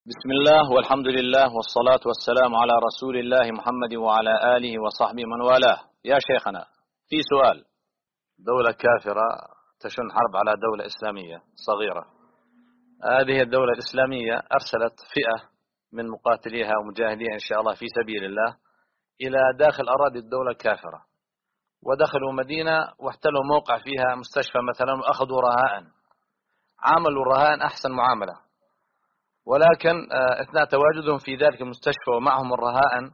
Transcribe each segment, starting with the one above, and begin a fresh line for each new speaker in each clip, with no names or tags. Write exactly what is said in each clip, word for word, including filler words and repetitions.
بسم الله والحمد لله والصلاة والسلام على رسول الله محمد وعلى آله وصحبه من والاه. يا شيخنا، في سؤال. دولة كافرة تشن حرب على دولة إسلامية صغيرة. هذه الدولة الإسلامية أرسلت فئة من مقاتليها ومجاهديها إن شاء الله في سبيل الله إلى داخل أراضي الدولة الكافرة، ودخلوا مدينة واحتلوا موقع فيها مستشفى مثلا وأخذوا رهائن. عاملوا الرهائن أحسن معاملة، ولكن أثناء تواجدهم في ذلك المستشفى ومعهم الرهائن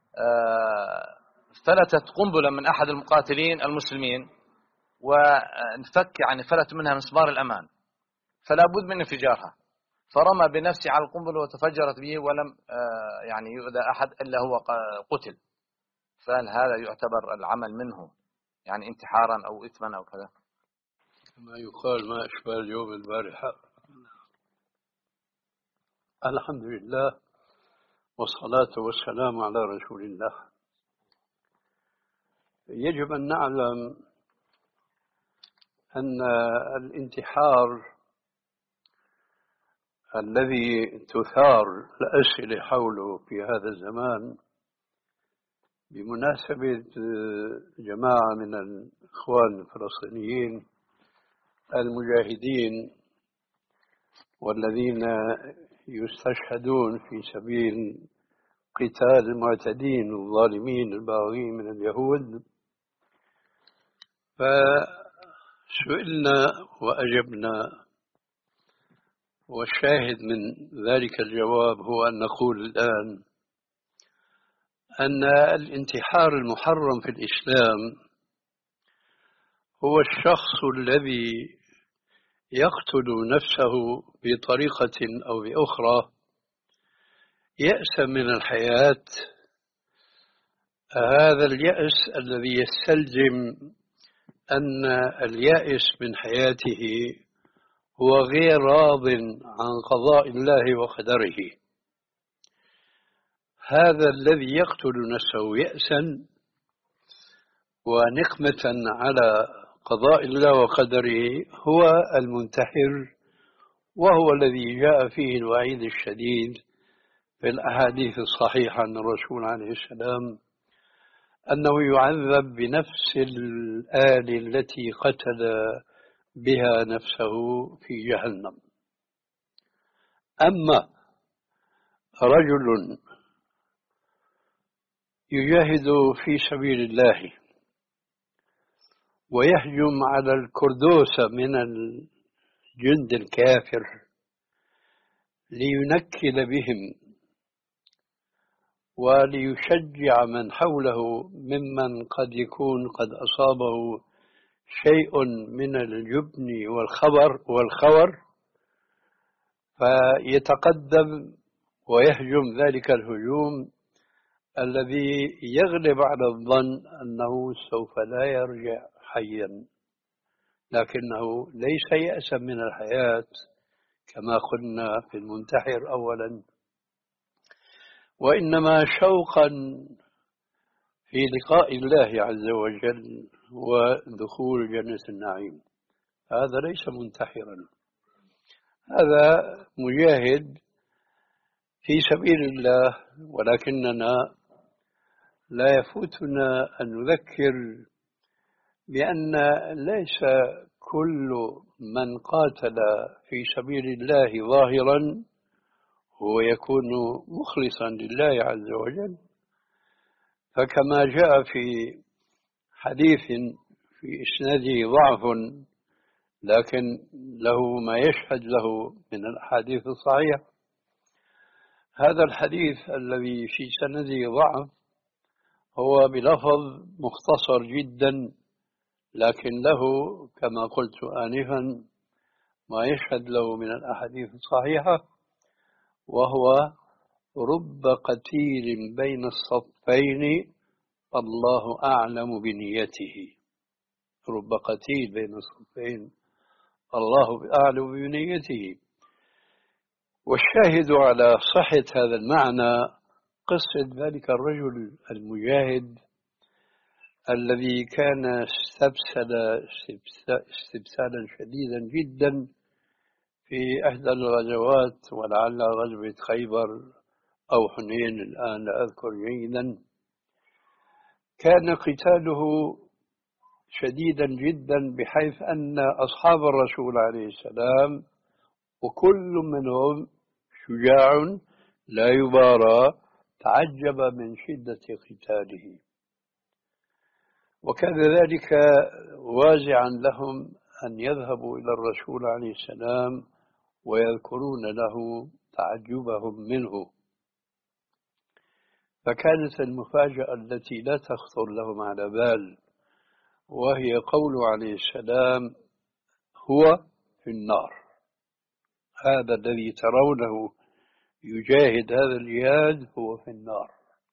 فلتت قنبلة من أحد المقاتلين المسلمين، وانفك يعني فلت منها مسمار الأمان، فلا بد من انفجارها، فرمى بنفسه على القنبلة وتفجرت به ولم يعني يؤذى أحد إلا هو قتل. فهل هذا يعتبر العمل منه يعني انتحارا أو إثما أو كذا؟
كما يقال ما أشبه اليوم البارحة. الحمد لله والصلاة والسلام على رسول الله. يجب أن نعلم أن الانتحار الذي تثار الأسئلة حوله في هذا الزمان بمناسبة جماعة من الإخوان الفلسطينيين المجاهدين والذين يستشهدون في سبيل قتال المعتدين الظالمين الباغين من اليهود، فسئلنا وأجبنا، والشاهد من ذلك الجواب هو أن نقول الآن أن الانتحار المحرم في الإسلام هو الشخص الذي يقتل نفسه بطريقة أو بأخرى يأسا من الحياة. هذا اليأس الذي يستلزم أن اليائس من حياته هو غير راض عن قضاء الله وقدره. هذا الذي يقتل نفسه يأسا ونقمة على قضاء الله وقدره هو المنتحر، وهو الذي جاء فيه الوعيد الشديد في الأحاديث الصحيحة عن الرسول عليه السلام أنه يعذب بنفس الآل التي قتل بها نفسه في جهنم. أما رجل يجاهد في سبيل الله ويهجم على الكردوس من الجند الكافر لينكل بهم وليشجع من حوله ممن قد يكون قد أصابه شيء من الجبن والخبر والخور، فيتقدم ويهجم ذلك الهجوم الذي يغلب على الظن أنه سوف لا يرجع حيا، لكنه ليس يأسا من الحياة كما قلنا في المنتحر أولا، وإنما شوقا في لقاء الله عز وجل ودخول جنة النعيم. هذا ليس منتحرا، هذا مجاهد في سبيل الله. ولكننا لا يفوتنا أن نذكر بأن ليس كل من قاتل في سبيل الله ظاهرا هو يكون مخلصا لله عز وجل. فكما جاء في حديث في إسناده ضعف لكن له ما يشهد له من الأحاديث الصحيحة، هذا الحديث الذي في سنده ضعف هو بلفظ مختصر جدا، لكن له كما قلت آنفا ما يشهد له من الأحاديث الصحيحة، وهو رب قتيل بين الصفين الله أعلم بنيته. رب قتيل بين الصفين الله أعلم بنيته. والشاهد على صحة هذا المعنى قصة ذلك الرجل المجاهد الذي كان استبسل استبسالا شديدا جدا في إحدى الغزوات، ولعل غزوة خيبر أو حنين، الآن لا أذكر جيدا، كان قتاله شديدا جدا بحيث أن أصحاب الرسول عليه السلام وكل منهم شجاع لا يبارى تعجب من شدة قتاله، وكان ذلك وازعا لهم أن يذهبوا إلى الرسول عليه السلام ويذكرون له تعجبهم منه. فكانت المفاجأة التي لا تخطر لهم على بال، وهي قوله عليه السلام: هو في النار. هذا الذي ترونه يجاهد هذا الجهاد هو في النار.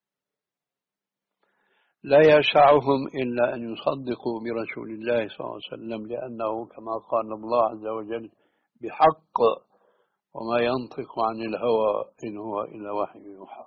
لا يسعهم إلا أن يصدقوا برسول الله صلى الله عليه وسلم، لأنه كما قال الله عز وجل بحق: وما ينطق عن الهوى إن هو إلا وحي يوحى.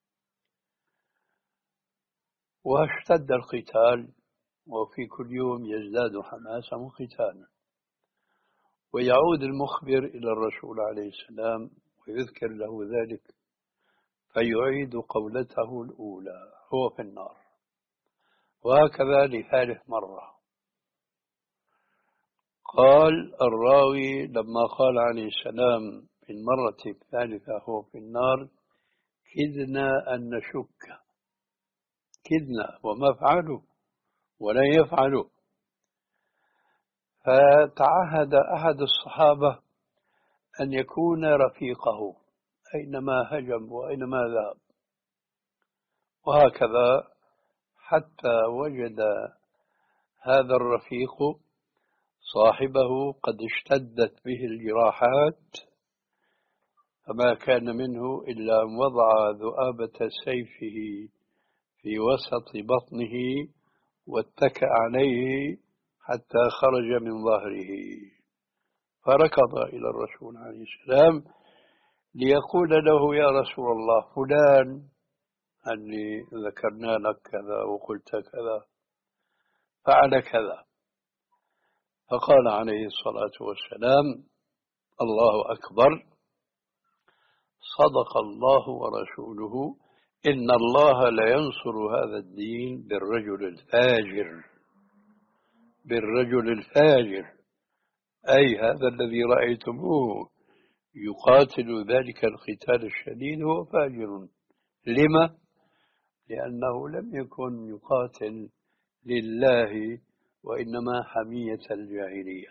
واشتد القتال، وفي كل يوم يزداد حماسا وقتالا، ويعود المخبر إلى الرسول عليه السلام ويذكر له ذلك، فيعيد قولته الأولى: هو في النار. وهكذا لثالث مرة. قال الراوي: لما قال عليه السلام في المرة الثالثة هو في النار، كدنا أن نشك، كدنا وما فعلوا ولا يفعلوا. فتعهد أحد الصحابة أن يكون رفيقه أينما هجم وأينما ذهب، وهكذا حتى وجد هذا الرفيق صاحبه قد اشتدت به الجراحات، فما كان منه إلا أن وضع ذؤابة سيفه في وسط بطنه واتكأ عليه حتى خرج من ظهره، فركض إلى الرسول عليه السلام ليقول له: يا رسول الله، فلان أني ذكرنا لك كذا وقلت كذا فعل كذا. فقال عليه الصلاة والسلام: الله أكبر، صدق الله ورسوله، إن الله لينصر هذا الدين بالرجل الفاجر، بالرجل الفاجر، أي هذا الذي رأيتموه يقاتل ذلك القتال الشديد هو فاجر. لما؟ لأنه لم يكن يقاتل لله، وإنما حمية الجاهلية.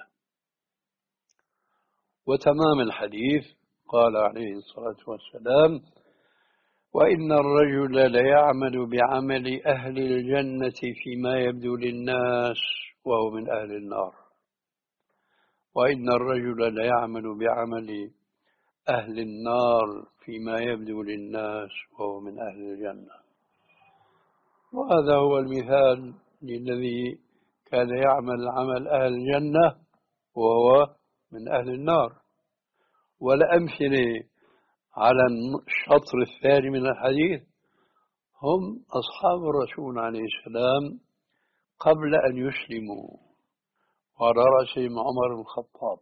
وتمام الحديث قال عليه الصلاة والسلام: وإن الرجل ليعمل بعمل أهل الجنة فيما يبدو للناس وهو من أهل النار، وإن الرجل ليعمل بعمل أهل النار فيما يبدو للناس وهو من أهل الجنة. وهذا هو المثال للذي كان يعمل عمل أهل الجنة وهو من أهل النار. والأمثلة على الشطر الثاني من الحديث هم أصحاب الرسول عليه السلام قبل أن يسلموا، وعلى رأسهم عمر بن الخطاب.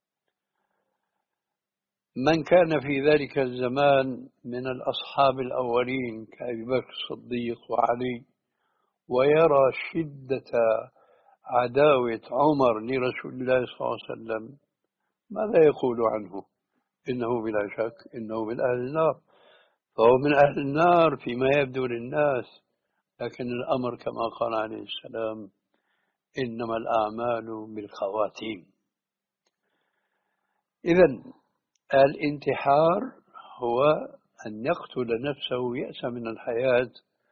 من كان في ذلك الزمان من الأصحاب الأولين كأبي بكر الصديق وعلي، ويرى شدة عداوة عمر لرسول الله صلى الله عليه وسلم، ماذا يقول عنه؟ إنه بلا شك إنه من أهل النار، فهو من أهل النار فيما يبدو للناس، لكن الأمر كما قال عليه السلام: إنما الأعمال بالخواتيم. إذن الانتحار هو أن يقتل نفسه يأسا من الحياة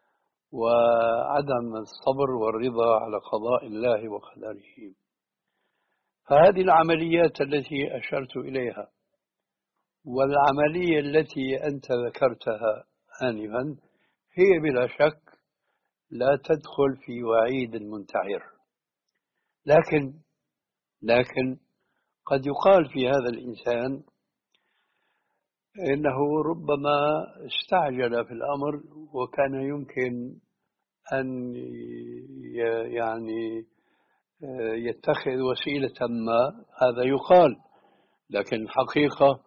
وعدم الصبر والرضا على قضاء الله وقدره. فهذه العمليات التي أشرت إليها والعملية التي أنت ذكرتها آنفا هي بلا شك لا تدخل في وعيد المنتحر، لكن لكن قد يقال في هذا الإنسان إنه ربما استعجل في الأمر، وكان يمكن أن يعني يتخذ وسيلة ما، هذا يقال، لكن الحقيقة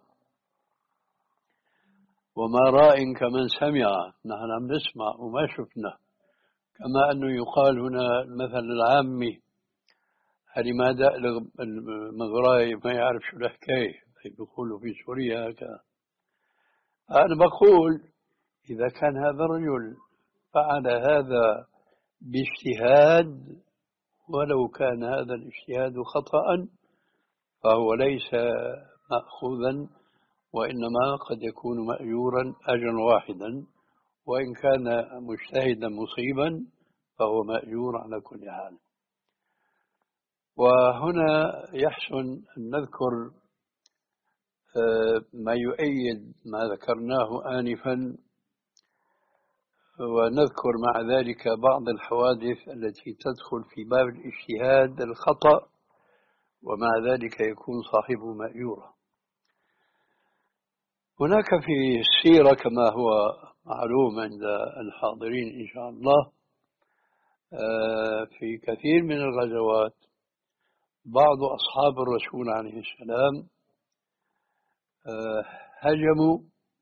وما راء كمن سمع، نحن عم نسمع وما شفنا. كما أنه يقال هنا المثل العامي هل ما دق المغراي ما يعرف شو الحكاية، بيقولوا في سوريا هكذا. أنا بقول إذا كان هذا الرجل فعل هذا باجتهاد، ولو كان هذا الاجتهاد خطأ فهو ليس مأخوذا، وإنما قد يكون مأجورا أجرا واحدا، وإن كان مجتهدا مصيبا فهو مأجور على كل حال. وهنا يحسن أن نذكر ما يؤيد ما ذكرناه آنفا، ونذكر مع ذلك بعض الحوادث التي تدخل في باب الاجتهاد الخطأ، ومع ذلك يكون صاحبه مأجورا. هناك في السيرة كما هو معلوم عند الحاضرين إن شاء الله في كثير من الغزوات بعض أصحاب الرسول عليه السلام هجموا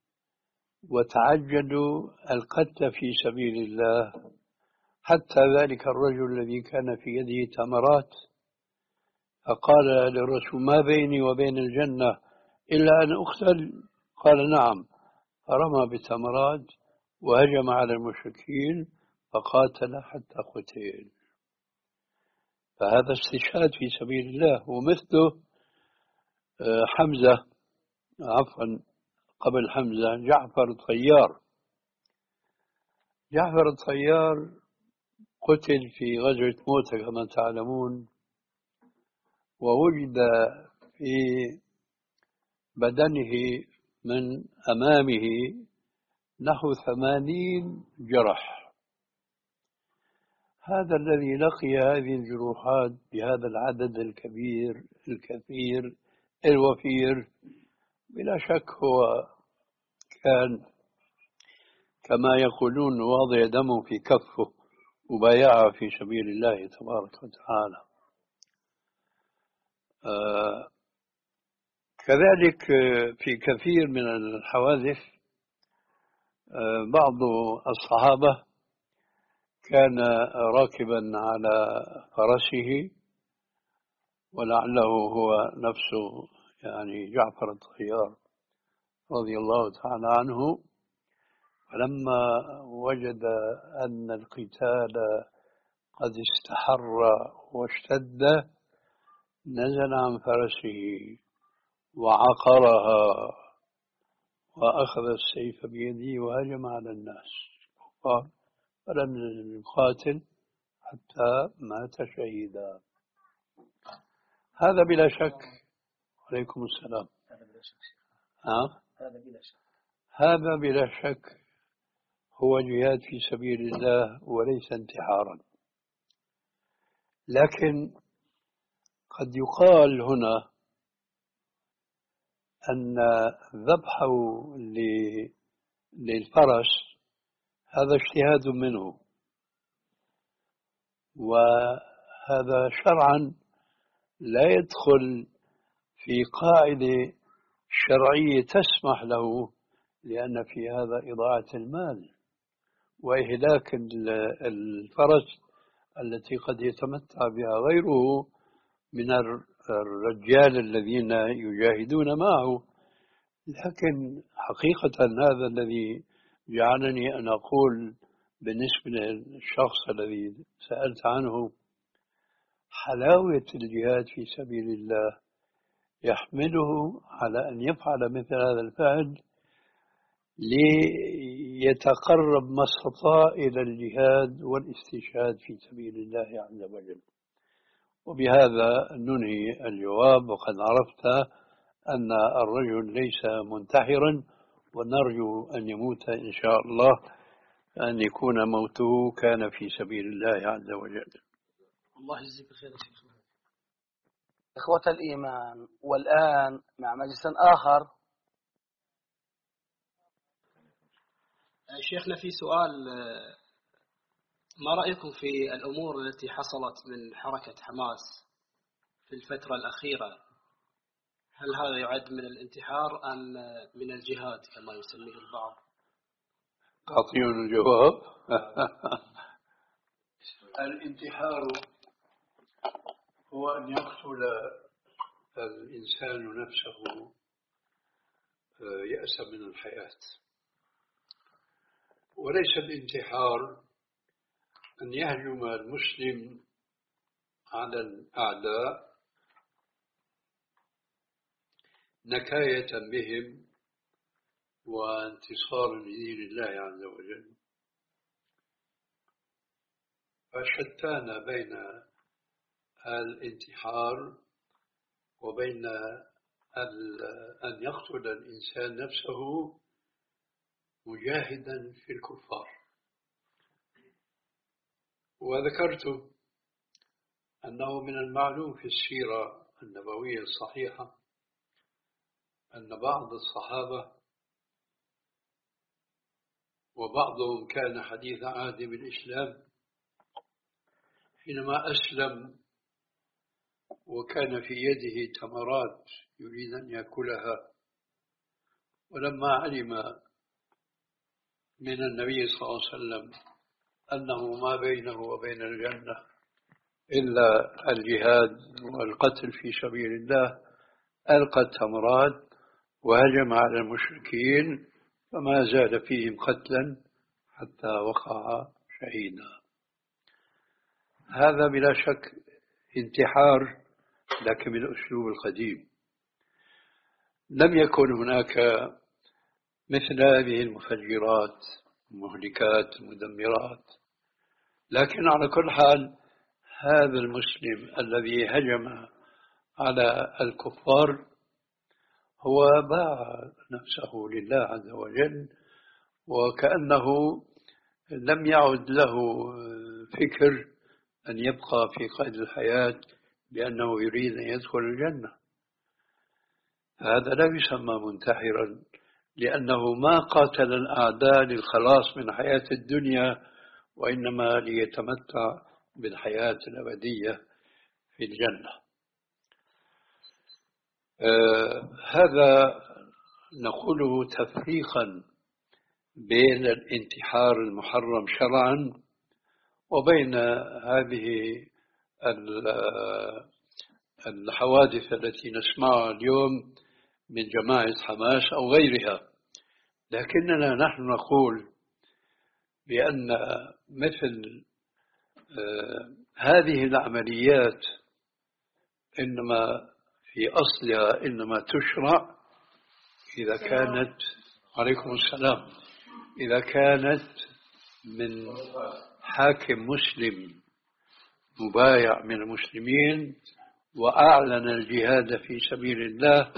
وتعجلوا القتل في سبيل الله، حتى ذلك الرجل الذي كان في يده تمرات فقال للرسول ما بيني وبين الجنة إلا أن أقتل؟ قال نعم، فرمى بتمرات وهجم على المشركين فقاتل حتى قتل. فهذا استشهاد في سبيل الله. ومثله حمزة، عفوا قبل حمزة جعفر الطيار. جعفر الطيار قتل في غزوة موتى كما تعلمون، ووجد في بدنه من أمامه نحو ثمانين جرح. هذا الذي لقي هذه الجروحات بهذا العدد الكبير الكثير الوفير بلا شك هو كان كما يقولون واضع دمه في كفه وبايعه في سبيل الله تبارك وتعالى. آه كذلك في كثير من الحوادث آه بعض الصحابة كان راكبا على فرسه، ولعله هو نفسه يعني جعفر الطيار رضي الله تعالى عنه، فلما وجد أن القتال قد استحر واشتد نزل عن فرسه وعقرها وأخذ السيف بيده وهجم على الناس فلم يقاتل حتى مات شهيدا. هذا بلا شك. عليكم السلام.
هذا بلا شك.
ها؟
هذا بلا شك.
هذا بلا شك هو جهاد في سبيل الله وليس انتحارا. لكن قد يقال هنا أن ذبحه للفرس هذا اجتهاد منه، وهذا شرعا لا يدخل في قاعدة شرعية تسمح له، لأن في هذا إضاعة المال وإهلاك الفرس التي قد يتمتع بها غيره من الرجال الذين يجاهدون معه. لكن حقيقة هذا الذي جعلني أن أقول بالنسبة للشخص الذي سألت عنه حلاوة الجهاد في سبيل الله يحمله على أن يفعل مثل هذا الفعل ليتقرب ما استطاع إلى الجهاد والاستشهاد في سبيل الله عز وجل. وبهذا ننهي الجواب، وقد عرفت أن الرجل ليس منتحرا، ونرجو أن يموت إن شاء الله، أن يكون موته كان في سبيل الله عز وجل.
الله يجزيك الخير. إخوة الإيمان، والآن مع مجلس آخر.
شيخنا في سؤال، ما رأيكم في الأمور التي حصلت من حركة حماس في الفترة الأخيرة هل هذا يعد من الانتحار أم من الجهاد كما يسميه البعض؟
تعطيون الجواب. الانتحار هو أن يقتل الإنسان نفسه يأسا من الحياة، وليس الانتحار أن يهجم المسلم على الأعداء نكاية بهم وانتصار لدين الله عز وجل. فشتان بين الانتحار وبين أن يقتل الإنسان نفسه مجاهدا في الكفار. وذكرت أنه من المعلوم في السيرة النبوية الصحيحة أن بعض الصحابة وبعضهم كان حديث عهد بالإسلام حينما أسلم وكان في يده تمرات يريد أن يأكلها، ولما علم من النبي صلى الله عليه وسلم أنه ما بينه وبين الجنة إلا الجهاد والقتل في سبيل الله ألقى التمرات وهجم على المشركين فما زال فيهم قتلا حتى وقع شهيدا. هذا بلا شك انتحار، لكن بالأسلوب القديم. لم يكن هناك مثل هذه المفجرات المهلكات المدمرات، لكن على كل حال هذا المسلم الذي هجم على الكفار هو باع نفسه لله عز وجل، وكأنه لم يعد له فكر أن يبقى في قيد الحياة لأنه يريد أن يدخل الجنة. هذا لا يسمى منتحرا، لأنه ما قاتل الأعداء للخلاص من حياة الدنيا، وإنما ليتمتع بالحياة الأبدية في الجنة. آه هذا نقوله تفريقا بين الانتحار المحرم شرعا وبين هذه الحوادث التي نسمعها اليوم من جماعة حماس أو غيرها. لكننا نحن نقول بأن مثل هذه العمليات إنما في أصلها إنما تشرع إذا كانت عليكم السلام إذا كانت من حاكم مسلم مبايع من المسلمين وأعلن الجهاد في سبيل الله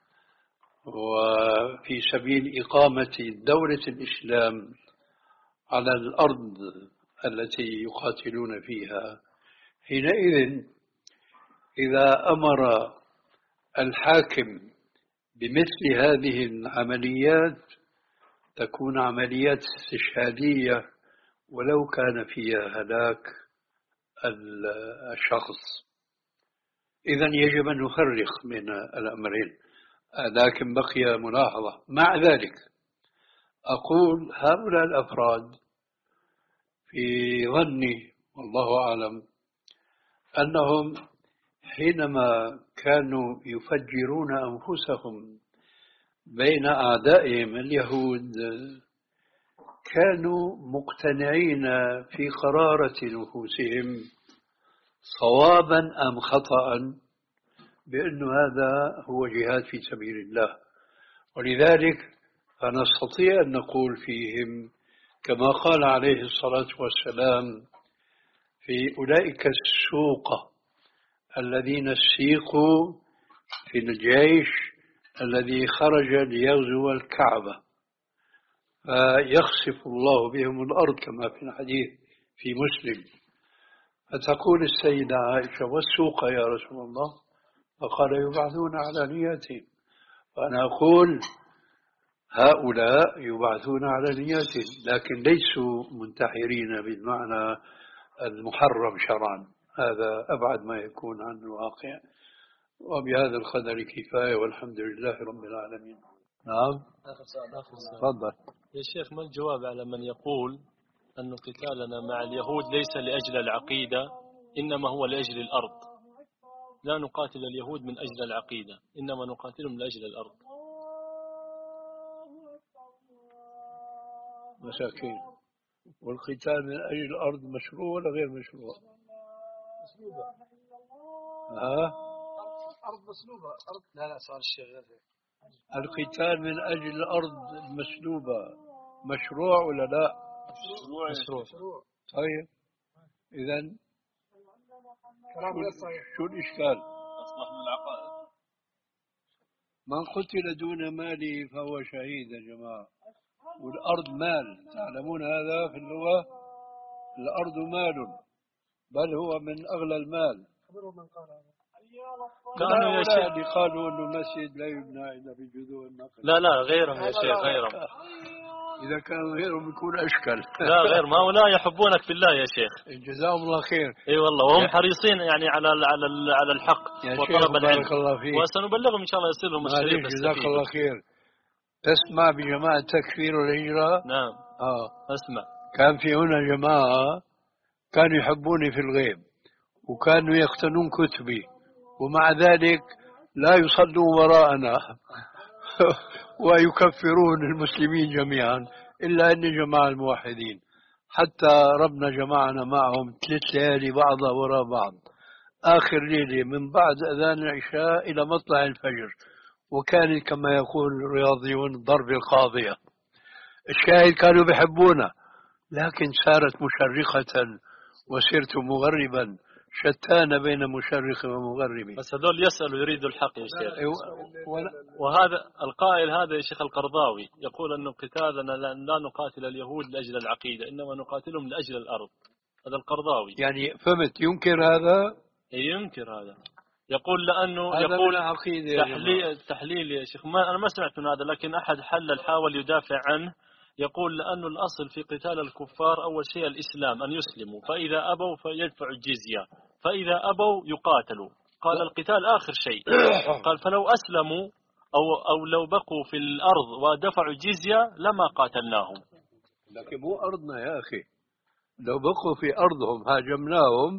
وفي سبيل إقامة دولة الإسلام على الأرض التي يقاتلون فيها. حينئذ إذا أمر الحاكم بمثل هذه العمليات تكون عمليات استشهادية ولو كان فيها هلاك الشخص. إذن يجب أن نفرق بين الأمرين. لكن بقي ملاحظة مع ذلك، أقول هؤلاء الأفراد في ظني والله أعلم أنهم حينما كانوا يفجرون أنفسهم بين أعدائهم اليهود كانوا مقتنعين في قرارة نفوسهم صوابا أم خطأ بأن هذا هو جهاد في سبيل الله. ولذلك فنستطيع أن نقول فيهم كما قال عليه الصلاة والسلام في أولئك السوق الذين سيقوا في الجيش الذي خرج ليغزو الكعبة فيخسف الله بهم الأرض كما في الحديث في مسلم. فتقول السيدة عائشة والسوق يا رسول الله؟ فقال يبعثون على نياتهم. فأنا أقول هؤلاء يبعثون على نياتهم لكن ليسوا منتحرين بالمعنى المحرم شرعا، هذا أبعد ما يكون عن الواقع. وبهذا القدر كفاية والحمد لله رب العالمين. نعم.
آخر سؤال آخر سؤال.
تفضل
يا شيخ، ما الجواب على من يقول أن قتالنا مع اليهود ليس لأجل العقيدة إنما هو لأجل الأرض؟ لا نقاتل اليهود من أجل العقيدة، إنما نقاتلهم لأجل الأرض.
مساكين. والقتال من أجل الأرض مشروع ولا غير مشروع؟
مسلوبة.
ها؟
أرض مسلوبة. أرض لا لا سؤال الشيخ غير.
القتال من أجل الأرض المسلوبة مشروع ولا لا؟
مشروع.
مشروع.
طيب إذن
كلام غير صحيح.
شو الإشكال؟
أصبح من العقائد.
من قتل دون ماله فهو شهيد يا جماعة. والأرض مال، تعلمون هذا في اللغة. الأرض مال، بل هو من أغلى المال.
خبروا من قال هذا.
كانوا يا شيخ
اللي قالوا أنه المسجد لا يبنى إلا بجذوع النخل.
لا لا غيرهم يا شيخ، غيرهم.
إذا كان غيرهم يكون أشكل.
لا غير، ما هؤلاء يحبونك في الله يا شيخ.
جزاهم الله خير.
اي والله، وهم حريصين يعني على على على الحق وطلب العلم.
بارك الله فيك.
وسنبلغهم ان شاء الله يصير لهم الشريف.
جزاك الله خير. تسمع بجماعة تكفير والهجرة؟
نعم.
آه.
اسمع.
كان في هنا جماعة كانوا يحبوني في الغيب وكانوا يقتنون كتبي، ومع ذلك لا يصلوا وراءنا ويكفرون المسلمين جميعا إلا أن جماعة الموحدين. حتى ربنا جمعنا معهم ثلاث ليالي بعضها وراء بعض، آخر ليلة من بعد أذان العشاء إلى مطلع الفجر، وكانت كما يقول الرياضيون ضرب القاضية. الشاهد كانوا بيحبونا، لكن صارت مشرقة وصرت مغربا، شتان بين مشرق ومغرب.
بس هذول يسألوا يريدوا الحق يا شيخ.
ولا
وهذا القائل هذا يا شيخ القرضاوي يقول أنه قتالنا لا نقاتل اليهود لأجل العقيدة، إنما نقاتلهم لأجل الأرض. هذا القرضاوي
يعني فهمت ينكر هذا؟
ينكر هذا، يقول لأنه
هذا
يقول
عقيدة
تحليل تحليل يا شيخ. ما أنا ما سمعت من هذا، لكن أحد حلل حاول يدافع عنه، يقول لأنه الأصل في قتال الكفار أول شيء الإسلام، أن يسلموا، فإذا أبوا فيدفعوا الجزية، فإذا أبوا يقاتلوا. قال القتال آخر شيء. قال فلو أسلموا أو أو لو بقوا في الأرض ودفعوا الجزية لما قاتلناهم.
لكن مو أرضنا يا أخي، لو بقوا في أرضهم هاجمناهم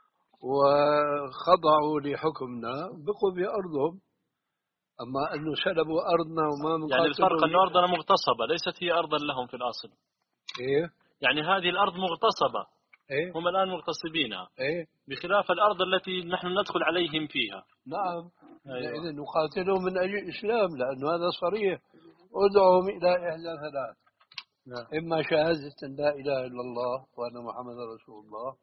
وخضعوا لحكمنا بقوا في أرضهم. أما أنه سلبوا أرضنا وما مقاتلوا،
يعني الفرق أن أرضنا مغتصبة ليست هي أرضا لهم في الأصل.
إيه؟
يعني هذه الأرض مغتصبة.
إيه؟
هم الآن مغتصبينها.
إيه؟
بخلاف الأرض التي نحن ندخل عليهم فيها.
نعم.
أيوة.
إذا نقاتلهم من أجل الإسلام، لأنه هذا صريح. ادعوهم إلى إحدى ثلاث.
نعم.
إما شهادة لا إله إلا الله وأن محمد رسول الله،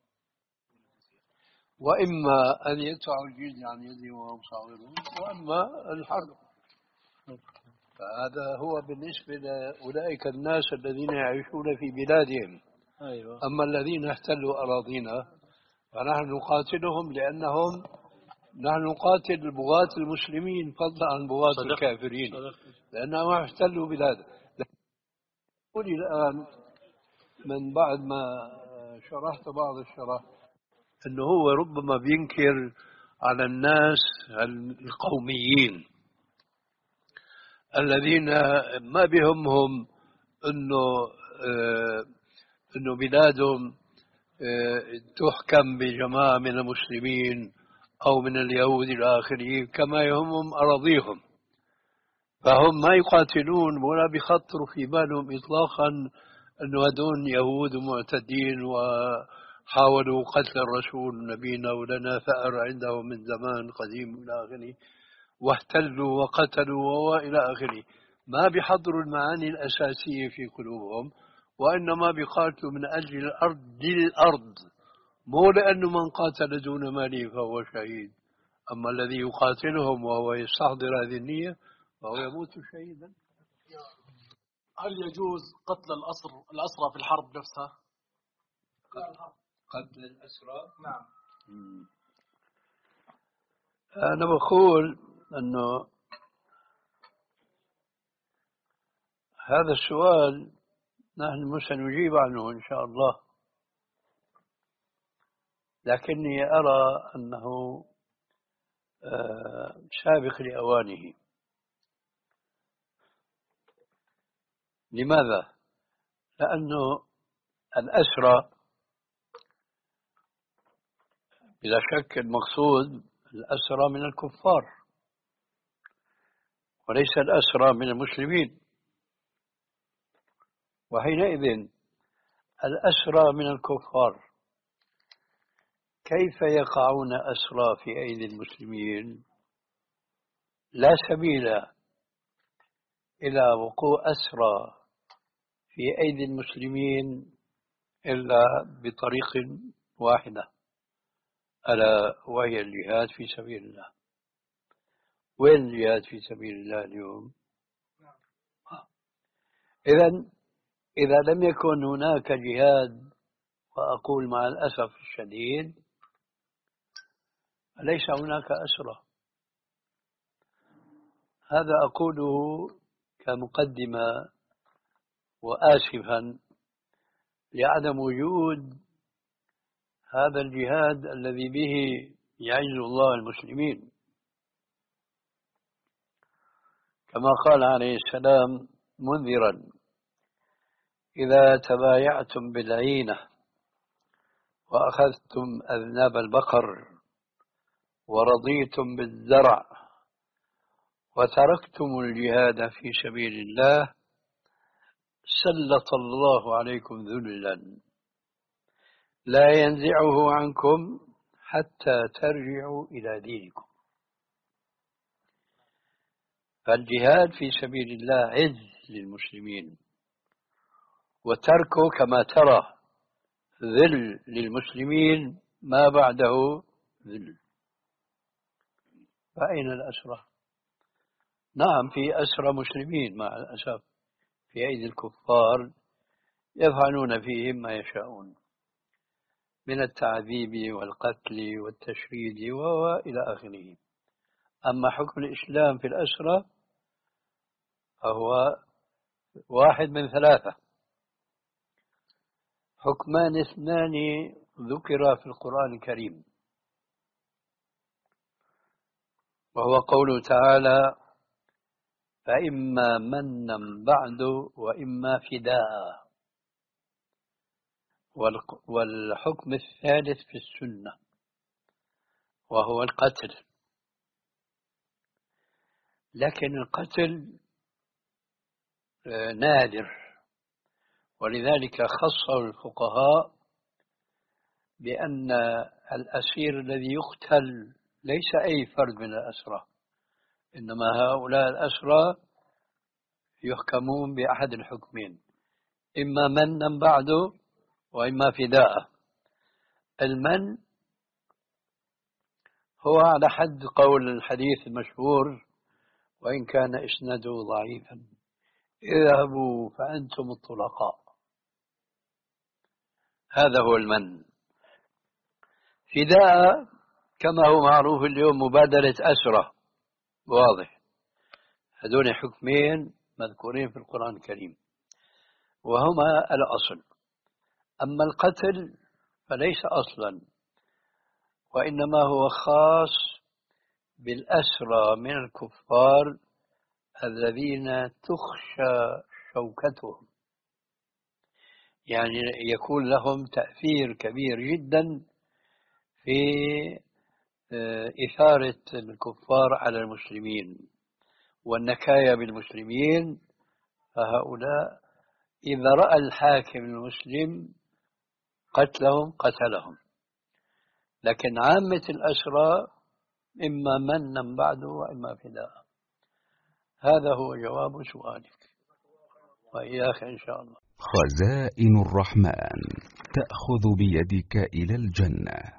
وإما أن يدفعوا الجزية عن يدهم وهم صاغرون، وأما الحرب. فهذا هو بالنسبة لأولئك الناس الذين يعيشون في بلادهم.
أيوة.
أما الذين احتلوا أراضينا فنحن نقاتلهم لأنهم نحن نقاتل البغاة المسلمين فضلا عن بغاة
صدق.
الكافرين،
صدق.
لأنهم احتلوا بلاده. قولي الآن من بعد ما شرحت بعض الشرح أنه هو ربما بينكر على الناس القوميين الذين ما بهمهم أنه آه أنه بلادهم آه تحكم بجماعة من المسلمين أو من اليهود الآخرين، كما يهمهم أراضيهم. فهم ما يقاتلون ولا بيخطروا في بالهم إطلاقا أنه هذول يهود معتدين وحاولوا قتل الرسول نبينا ولنا ثأر عندهم من زمان قديم إلى آخره، واحتلوا وقتلوا وإلى آخره. ما بيحضروا المعاني الأساسية في قلوبهم، وإنما بيقاتلوا من أجل الأرض للأرض، مو لأنه من قاتل دون ماله فهو شهيد. أما الذي يقاتلهم وهو يستحضر هذه النية فهو يموت شهيدا.
هل يجوز قتل الأسر الأسرى في الحرب نفسها؟
قتل الأسرى؟
نعم.
أنا بقول أنه هذا السؤال نحن سنجيب عنه إن شاء الله، لكني أرى أنه سابق لأوانه. لماذا؟ لأنه الأسرى بلا شك المقصود الأسرى من الكفار وليس الأسرى من المسلمين، وحينئذ الأسرى من الكفار كيف يقعون أسرى في أيدي المسلمين؟ لا سبيل إلى وقوع أسرى في أيدي المسلمين إلا بطريق واحدة، ألا وهي الجهاد في سبيل الله. وين الجهاد في سبيل الله اليوم؟ إذن إذا لم يكن هناك جهاد، وأقول مع الأسف الشديد ليس هناك أسرى. هذا أقوله كمقدمة وآسفا لعدم وجود هذا الجهاد الذي به يعز الله المسلمين، كما قال عليه السلام منذرا: إذا تبايعتم بالعينة وأخذتم أذناب البقر ورضيتم بالزرع وتركتم الجهاد في سبيل الله سلط الله عليكم ذلا لا ينزعه عنكم حتى ترجعوا إلى دينكم. فالجهاد في سبيل الله عز للمسلمين، وتركه كما ترى ذل للمسلمين ما بعده ذل. فأين الأسرى؟ نعم في أسرى مسلمين مع الأسف في أيدي الكفار يفعلون فيهم ما يشاءون من التعذيب والقتل والتشريد وإلى آخره. أما حكم الإسلام في الأسرى فهو واحد من ثلاثة: حكمان اثنان ذكر في القرآن الكريم، وهو قوله تعالى: فإما منا بعد وإما فداء. والحكم الثالث في السنة وهو القتل، لكن القتل نادر، ولذلك خصه الفقهاء بأن الأسير الذي يقتل ليس أي فرد من الأسرى، إنما هؤلاء الأسرى يحكمون بأحد الحكمين: إما منا بعده وإما فداء. المن هو على حد قول الحديث المشهور وإن كان إسناده ضعيفا: اذهبوا فأنتم الطلقاء. هذا هو المن. فداء كما هو معروف اليوم مبادلة أسرى، واضح. هذول حكمين مذكورين في القرآن الكريم وهما الأصل. أما القتل فليس أصلا، وإنما هو خاص بالأسرى من الكفار الذين تخشى شوكتهم، يعني يكون لهم تأثير كبير جدا في إثارة الكفار على المسلمين والنكاية بالمسلمين. فهؤلاء إذا رأى الحاكم المسلم قتلهم قتلهم، لكن عامة الأسرى إما منا بعده وإما فداء. هذا هو جواب سؤالك، وإياك إن شاء الله.
خزائن الرحمن تأخذ بيدك إلى الجنة.